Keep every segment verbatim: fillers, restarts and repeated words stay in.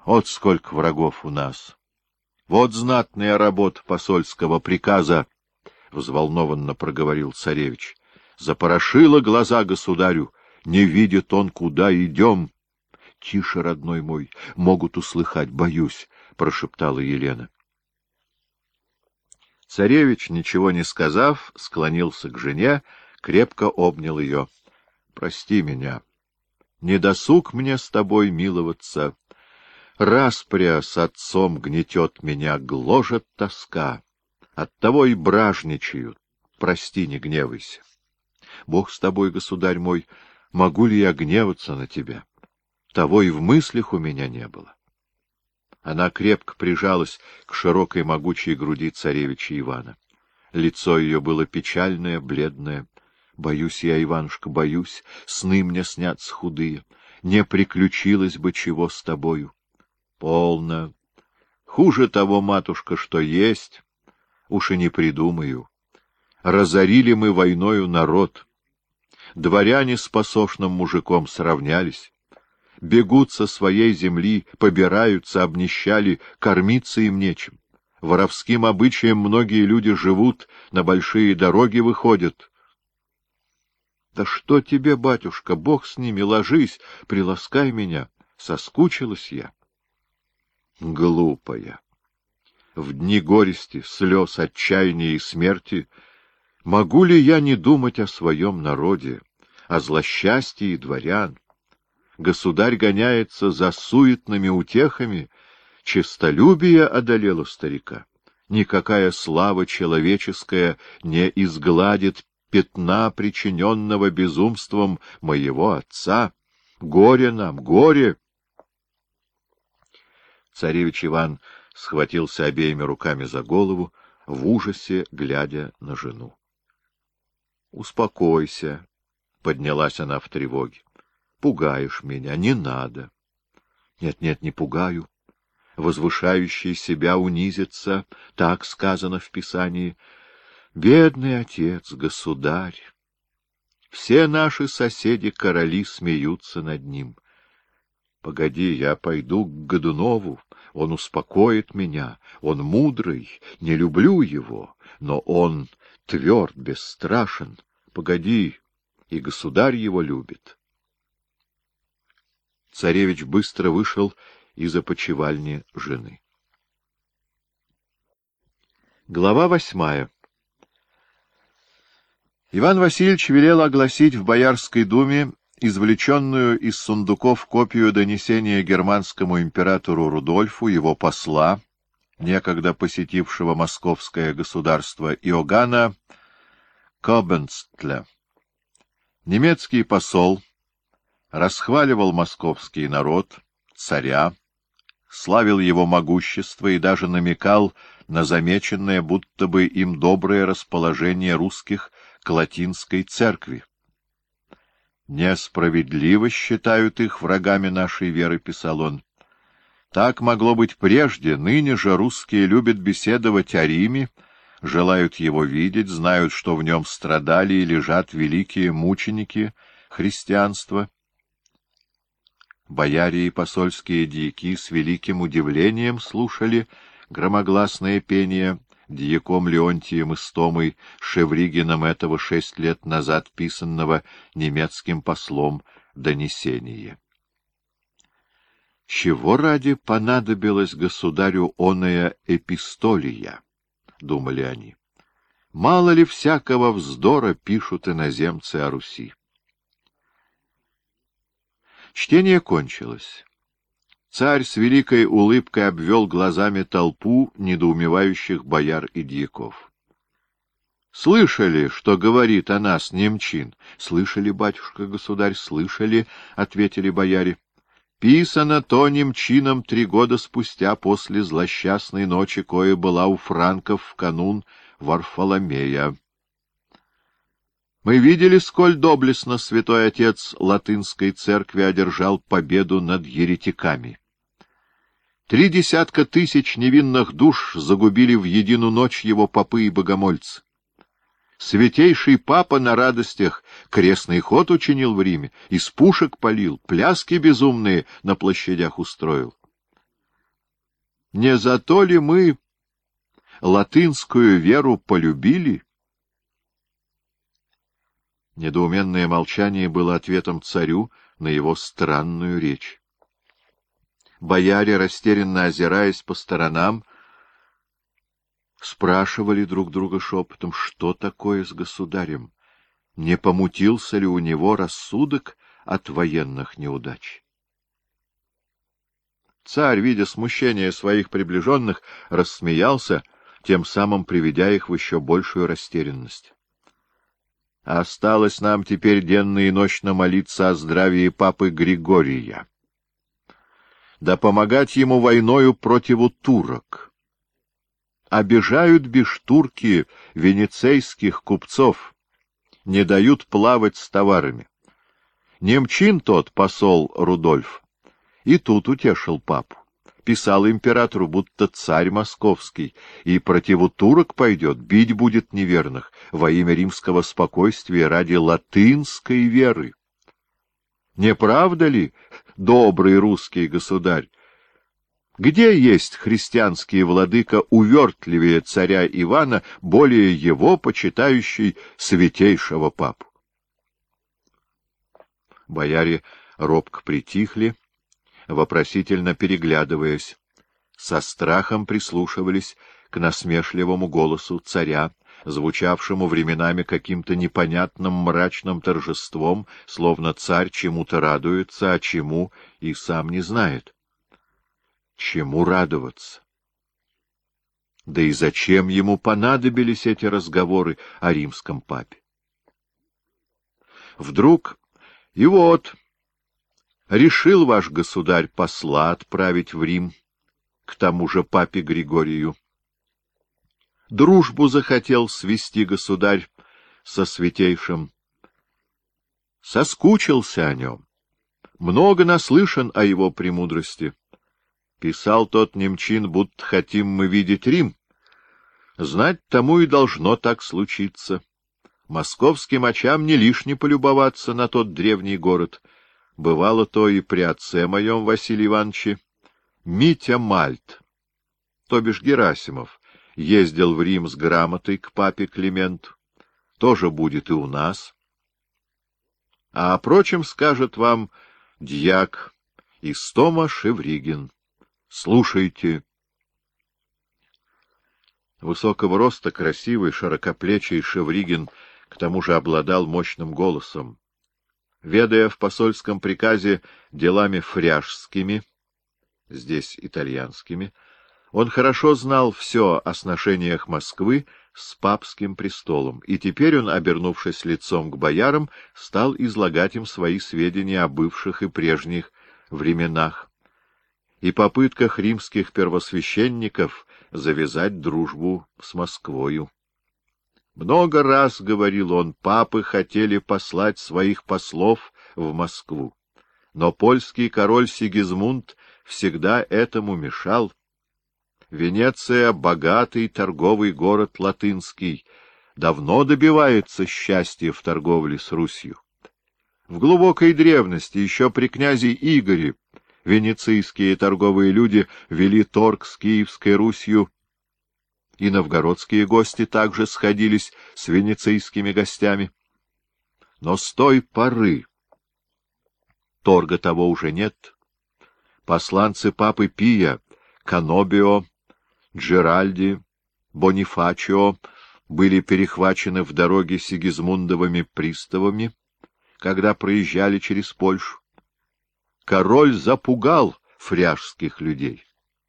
Вот сколько врагов у нас! Вот знатная работа посольского приказа, — взволнованно проговорил царевич. — Запорошила глаза государю, не видит он, куда идем. — Тише, родной мой, могут услыхать, боюсь, — прошептала Елена. Царевич, ничего не сказав, склонился к жене, крепко обнял ее. — Прости меня. Не досуг мне с тобой миловаться. Распря с отцом гнетет меня, гложет тоска. Оттого и бражничают. Прости, не гневайся. Бог с тобой, государь мой, могу ли я гневаться на тебя? Того и в мыслях у меня не было. Она крепко прижалась к широкой могучей груди царевича Ивана. Лицо ее было печальное, бледное. Боюсь я, Иванушка, боюсь, сны мне снятся худые. Не приключилось бы чего с тобою. Полно. Хуже того, матушка, что есть, уж и не придумаю. Разорили мы войною народ. Дворяне с посошным мужиком сравнялись. Бегут со своей земли, побираются, обнищали, кормиться им нечем. Воровским обычаем многие люди живут, на большие дороги выходят. Да что тебе, батюшка, Бог с ними, ложись, приласкай меня. Соскучилась я. Глупая. В дни горести, слез, отчаяния и смерти могу ли я не думать о своем народе, о злосчастье дворян? Государь гоняется за суетными утехами, честолюбие одолело старика. Никакая слава человеческая не изгладит пятна, причиненного безумством моего отца. Горе нам, горе! Царевич Иван схватился обеими руками за голову, в ужасе глядя на жену. — Успокойся, — поднялась она в тревоге. — Пугаешь меня, не надо. Нет, нет, не пугаю. Возвышающий себя унизится, так сказано в Писании. Бедный отец, государь! Все наши соседи-короли смеются над ним. Погоди, я пойду к Годунову, он успокоит меня, он мудрый, не люблю его, но он тверд, бесстрашен. Погоди, и государь его любит. Царевич быстро вышел из опочивальни жены. Глава восьмая. Иван Васильевич велел огласить в Боярской думе извлеченную из сундуков копию донесения германскому императору Рудольфу, его посла, некогда посетившего московское государство, Иоганна Кобенстля. Немецкий посол расхваливал московский народ, царя, славил его могущество и даже намекал на замеченное будто бы им доброе расположение русских к латинской церкви. «Несправедливо считают их врагами нашей веры», — писал он. «Так могло быть прежде, ныне же русские любят беседовать о Риме, желают его видеть, знают, что в нем страдали и лежат великие мученики христианства». Бояре и посольские дьяки с великим удивлением слушали громогласное пение дьяком Леонтием Истомой Шевригином этого шесть лет назад писанного немецким послом донесения. «Чего ради понадобилась государю оная эпистолия?» — думали они. «Мало ли всякого вздора пишут иноземцы о Руси». Чтение кончилось. Царь с великой улыбкой обвел глазами толпу недоумевающих бояр и дьяков. — Слышали, что говорит о нас немчин? — Слышали, батюшка-государь, слышали, — ответили бояре. — Писано то немчинам три года спустя после злосчастной ночи, кое была у франков в канун Варфоломея. Мы видели, сколь доблестно святой отец латынской церкви одержал победу над еретиками. Три десятка тысяч невинных душ загубили в единую ночь его попы и богомольцы. Святейший папа на радостях крестный ход учинил в Риме, из пушек палил, пляски безумные на площадях устроил. Не за то ли мы латынскую веру полюбили? Недоуменное молчание было ответом царю на его странную речь. Бояре, растерянно озираясь по сторонам, спрашивали друг друга шепотом, что такое с государем, не помутился ли у него рассудок от военных неудач. Царь, видя смущение своих приближенных, рассмеялся, тем самым приведя их в еще большую растерянность. Осталось нам теперь денно и ночно молиться о здравии папы Григория, да помогать ему войною противу турок. Обижают бештурки венецейских купцов, не дают плавать с товарами. Немчин тот, посол Рудольф, и тут утешил папу. Писал императору, будто царь московский, и противу турок пойдет, бить будет неверных во имя римского спокойствия ради латынской веры. Не правда ли, добрый русский государь? Где есть христианский владыка увертливее царя Ивана, более его почитающий святейшего папу? Бояре робко притихли, вопросительно переглядываясь, со страхом прислушивались к насмешливому голосу царя, звучавшему временами каким-то непонятным мрачным торжеством, словно царь чему-то радуется, а чему и сам не знает. Чему радоваться? Да и зачем ему понадобились эти разговоры о римском папе? Вдруг и вот решил ваш государь посла отправить в Рим, к тому же папе Григорию. Дружбу захотел свести государь со святейшим. Соскучился о нем, много наслышан о его премудрости. Писал тот немчин, будто хотим мы видеть Рим. Знать тому и должно так случиться. Московским очам не лишне полюбоваться на тот древний город. Бывало то и при отце моем Василии Ивановиче. Митя Мальт, то бишь Герасимов, ездил в Рим с грамотой к папе Клименту. Тоже будет и у нас. А о прочем скажет вам дьяк Истома Шевригин. Слушайте. Высокого роста, красивый, широкоплечий Шевригин к тому же обладал мощным голосом. Ведая в посольском приказе делами фряжскими, здесь итальянскими, он хорошо знал все о сношениях Москвы с папским престолом, и теперь он, обернувшись лицом к боярам, стал излагать им свои сведения о бывших и прежних временах и попытках римских первосвященников завязать дружбу с Москвою. Много раз, — говорил он, — папы хотели послать своих послов в Москву, но польский король Сигизмунд всегда этому мешал. Венеция — богатый торговый город латынский, давно добивается счастья в торговле с Русью. В глубокой древности, еще при князе Игоре, венецийские торговые люди вели торг с Киевской Русью, и новгородские гости также сходились с венецийскими гостями. Но с той поры торга того уже нет. Посланцы папы Пия, Канобио, Джеральди, Бонифачио были перехвачены в дороге Сигизмундовыми приставами, когда проезжали через Польшу. Король запугал фряжских людей.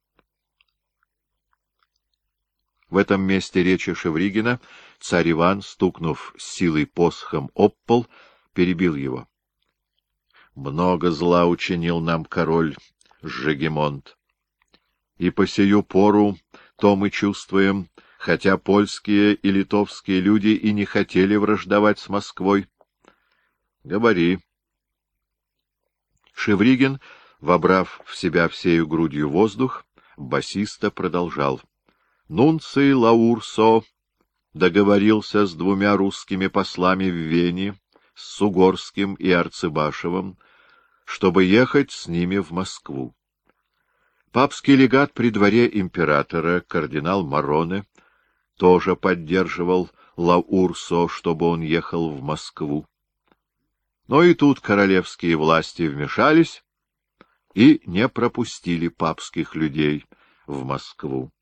В этом месте речи Шевригина царь Иван, стукнув с силой посохом об пол, перебил его. Много зла учинил нам король Жегемонт, и по сию пору то мы чувствуем, хотя польские и литовские люди и не хотели враждовать с Москвой. Говори. Шевригин, вобрав в себя всею грудью воздух, басиста продолжал. Нунций Лаурсо договорился с двумя русскими послами в Вене, с Сугорским и Арцебашевым, чтобы ехать с ними в Москву. Папский легат при дворе императора, кардинал Мороне, тоже поддерживал Лаурсо, чтобы он ехал в Москву. Но и тут королевские власти вмешались и не пропустили папских людей в Москву.